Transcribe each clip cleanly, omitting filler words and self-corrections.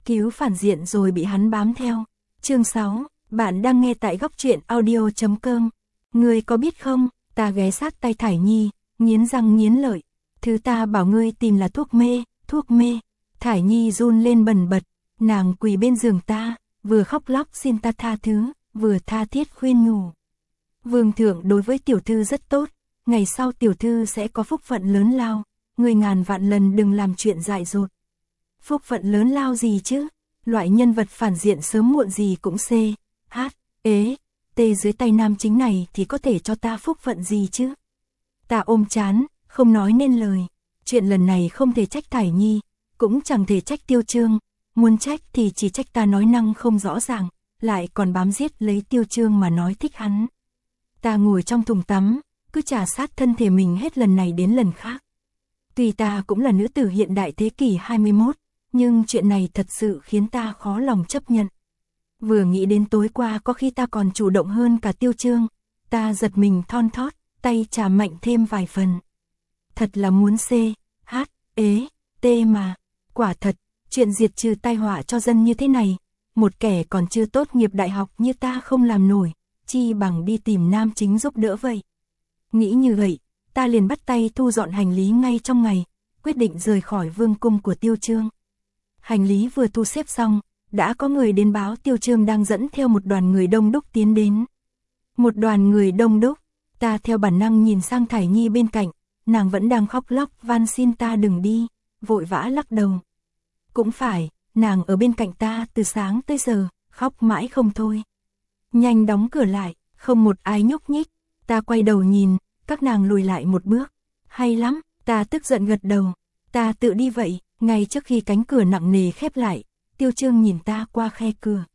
cứu phản diện rồi bị hắn bám theo. Chương 6, bạn đang nghe tại góc truyện audio.com. Ngươi có biết không, ta ghé sát tay Thải Nhi, nghiến răng nghiến lợi. Thứ ta bảo ngươi tìm là thuốc mê. Thải Nhi run lên bần bật, nàng quỳ bên giường ta, vừa khóc lóc xin ta tha thứ, vừa tha thiết khuyên nhủ. Vương thượng đối với tiểu thư rất tốt, ngày sau tiểu thư sẽ có phúc phận lớn lao, ngươi ngàn vạn lần đừng làm chuyện dại dột. Phúc phận lớn lao gì chứ? Loại nhân vật phản diện sớm muộn gì cũng tê dưới tay nam chính này thì có thể cho ta phúc phận gì chứ? Ta ôm chán, không nói nên lời. Chuyện lần này không thể trách Thải Nhi, cũng chẳng thể trách Tiêu Chương, muốn trách thì chỉ trách ta nói năng không rõ ràng, lại còn bám giết lấy Tiêu Chương mà nói thích hắn. Ta ngồi trong thùng tắm, cứ trà sát thân thể mình hết lần này đến lần khác. Tuy ta cũng là nữ tử hiện đại thế kỷ 21, nhưng chuyện này thật sự khiến ta khó lòng chấp nhận. Vừa nghĩ đến tối qua có khi ta còn chủ động hơn cả Tiêu Chương, ta giật mình thon thót, tay chà mạnh thêm vài phần. Thật là muốn mà. Quả thật, chuyện diệt trừ tai họa cho dân như thế này, một kẻ còn chưa tốt nghiệp đại học như ta không làm nổi, chi bằng đi tìm nam chính giúp đỡ vậy. Nghĩ như vậy, ta liền bắt tay thu dọn hành lý ngay trong ngày, quyết định rời khỏi vương cung của Tiêu Chương. Hành lý vừa thu xếp xong, đã có người đến báo Tiêu Chương đang dẫn theo một đoàn người đông đúc tiến đến. Một đoàn người đông đúc, ta theo bản năng nhìn sang Thải Nhi bên cạnh, nàng vẫn đang khóc lóc van xin ta đừng đi, vội vã lắc đầu. Cũng phải, nàng ở bên cạnh ta từ sáng tới giờ, khóc mãi không thôi. Nhanh đóng cửa lại, không một ai nhúc nhích, ta quay đầu nhìn, các nàng lùi lại một bước. Hay lắm, ta tức giận gật đầu, ta tự đi vậy. Ngay trước khi cánh cửa nặng nề khép lại, Tiêu Chương nhìn ta qua khe cửa.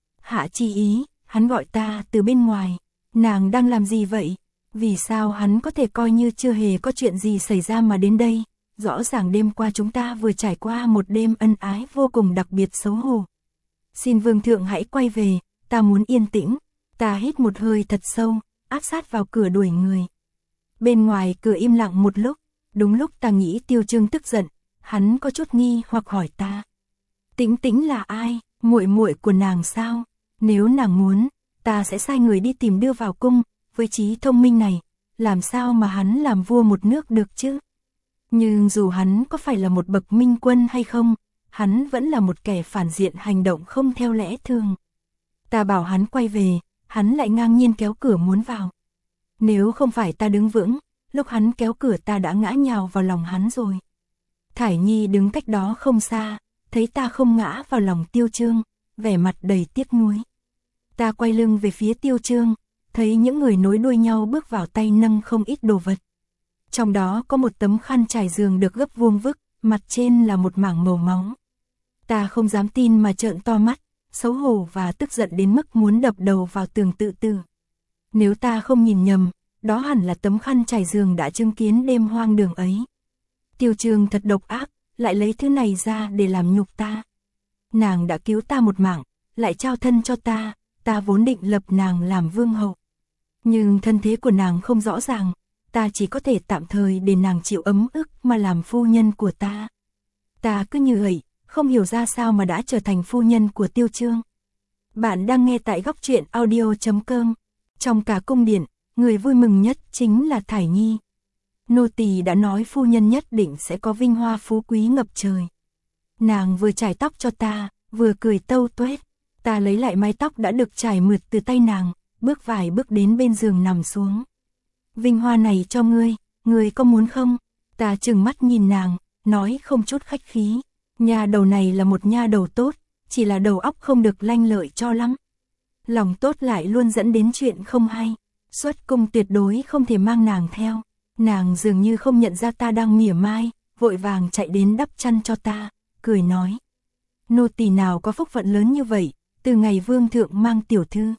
Hạ Chi Ý, hắn gọi ta từ bên ngoài, nàng đang làm gì vậy? Vì sao hắn có thể coi như chưa hề có chuyện gì xảy ra mà đến đây? Rõ ràng đêm qua chúng ta vừa trải qua một đêm ân ái vô cùng đặc biệt xấu hổ. Xin vương thượng hãy quay về, ta muốn yên tĩnh. Ta hít một hơi thật sâu, áp sát vào cửa đuổi người. Bên ngoài cửa im lặng một lúc, đúng lúc ta nghĩ Tiêu Chương tức giận, hắn có chút nghi hoặc hỏi ta. Tĩnh Tĩnh là ai? Muội muội của nàng sao? Nếu nàng muốn, ta sẽ sai người đi tìm đưa vào cung, với trí thông minh này, làm sao mà hắn làm vua một nước được chứ? Nhưng dù hắn có phải là một bậc minh quân hay không, hắn vẫn là một kẻ phản diện hành động không theo lẽ thường. Ta bảo hắn quay về, hắn lại ngang nhiên kéo cửa muốn vào. Nếu không phải ta đứng vững, lúc hắn kéo cửa ta đã ngã nhào vào lòng hắn rồi. Thải Nhi đứng cách đó không xa, thấy ta không ngã vào lòng Tiêu Chương, vẻ mặt đầy tiếc nuối. Ta quay lưng về phía Tiêu Chương, thấy những người nối đuôi nhau bước vào tay nâng không ít đồ vật. Trong đó có một tấm khăn trải giường được gấp vuông vức, mặt trên là một mảng màu máu. Ta không dám tin mà trợn to mắt, xấu hổ và tức giận đến mức muốn đập đầu vào tường tự tử. Nếu ta không nhìn nhầm, đó hẳn là tấm khăn trải giường đã chứng kiến đêm hoang đường ấy. Tiêu Chương thật độc ác, lại lấy thứ này ra để làm nhục ta. Nàng đã cứu ta một mạng, lại trao thân cho ta, ta vốn định lập nàng làm vương hậu. Nhưng thân thế của nàng không rõ ràng, ta chỉ có thể tạm thời để nàng chịu ấm ức mà làm phu nhân của ta. Ta cứ như vậy, không hiểu ra sao mà đã trở thành phu nhân của Tiêu Chương. Bạn đang nghe tại góc truyện audio.com. Trong cả cung điện, người vui mừng nhất chính là Thải Nhi. Nô tỳ đã nói phu nhân nhất định sẽ có vinh hoa phú quý ngập trời. Nàng vừa chải tóc cho ta, vừa cười tâu tuét. Ta lấy lại mái tóc đã được trải mượt từ tay nàng, bước vài bước đến bên giường nằm xuống. Vinh hoa này cho ngươi có muốn không? Ta trừng mắt nhìn nàng, nói không chút khách khí. Nha đầu này là một nha đầu tốt, chỉ là đầu óc không được lanh lợi cho lắm. Lòng tốt lại luôn dẫn đến chuyện không hay. Xuất cung tuyệt đối không thể mang nàng theo. Nàng dường như không nhận ra ta đang mỉa mai, vội vàng chạy đến đắp chăn cho ta, cười nói. Nô tỳ nào có phúc phận lớn như vậy, từ ngày vương thượng mang tiểu thư.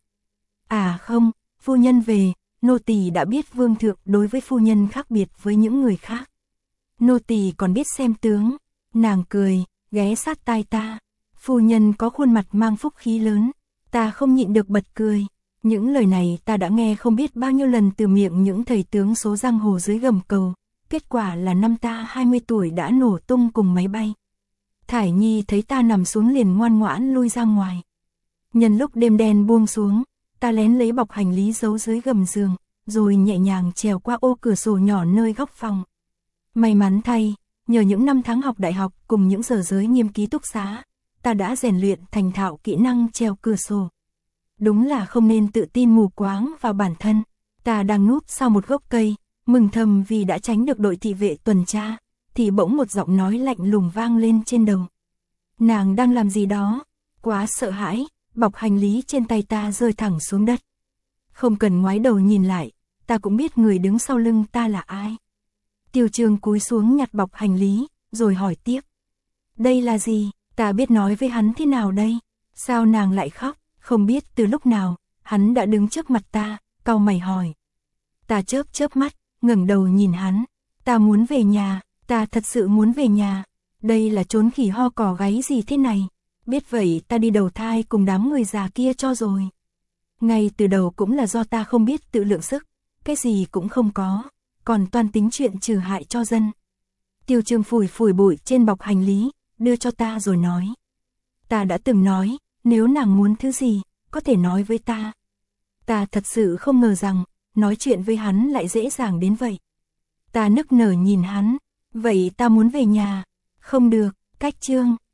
À không, phu nhân về, nô tỳ đã biết vương thượng đối với phu nhân khác biệt với những người khác. Nô tỳ còn biết xem tướng. Nàng cười, ghé sát tai ta. Phu nhân có khuôn mặt mang phúc khí lớn. Ta không nhịn được bật cười. Những lời này ta đã nghe không biết bao nhiêu lần từ miệng những thầy tướng số giang hồ dưới gầm cầu. Kết quả là năm ta 20 tuổi đã nổ tung cùng máy bay. Thải Nhi thấy ta nằm xuống liền ngoan ngoãn lui ra ngoài. Nhân lúc đêm đen buông xuống, ta lén lấy bọc hành lý giấu dưới gầm giường, rồi nhẹ nhàng trèo qua ô cửa sổ nhỏ nơi góc phòng. May mắn thay, nhờ những năm tháng học đại học cùng những giờ giới nghiêm ký túc xá, ta đã rèn luyện thành thạo kỹ năng trèo cửa sổ. Đúng là không nên tự tin mù quáng vào bản thân. Ta đang núp sau một gốc cây, mừng thầm vì đã tránh được đội thị vệ tuần tra, thì bỗng một giọng nói lạnh lùng vang lên trên đầu. Nàng đang làm gì đó? Quá sợ hãi, bọc hành lý trên tay ta rơi thẳng xuống đất. Không cần ngoái đầu nhìn lại, ta cũng biết người đứng sau lưng ta là ai. Tiêu Trường cúi xuống nhặt bọc hành lý, rồi hỏi tiếp. Đây là gì? Ta biết nói với hắn thế nào đây? Sao nàng lại khóc? Không biết từ lúc nào, hắn đã đứng trước mặt ta, cau mày hỏi. Ta chớp mắt, ngẩng đầu nhìn hắn. Ta muốn về nhà, ta thật sự muốn về nhà. Đây là chốn khỉ ho cò gáy gì thế này? Biết vậy ta đi đầu thai cùng đám người già kia cho rồi. Ngay từ đầu cũng là do ta không biết tự lượng sức, cái gì cũng không có, còn toan tính chuyện trừ hại cho dân. Tiêu Trường phủi bụi trên bọc hành lý, đưa cho ta rồi nói. Ta đã từng nói, nếu nàng muốn thứ gì, có thể nói với ta. Ta thật sự không ngờ rằng, nói chuyện với hắn lại dễ dàng đến vậy. Ta nức nở nhìn hắn, vậy ta muốn về nhà. Không được, cách Trương.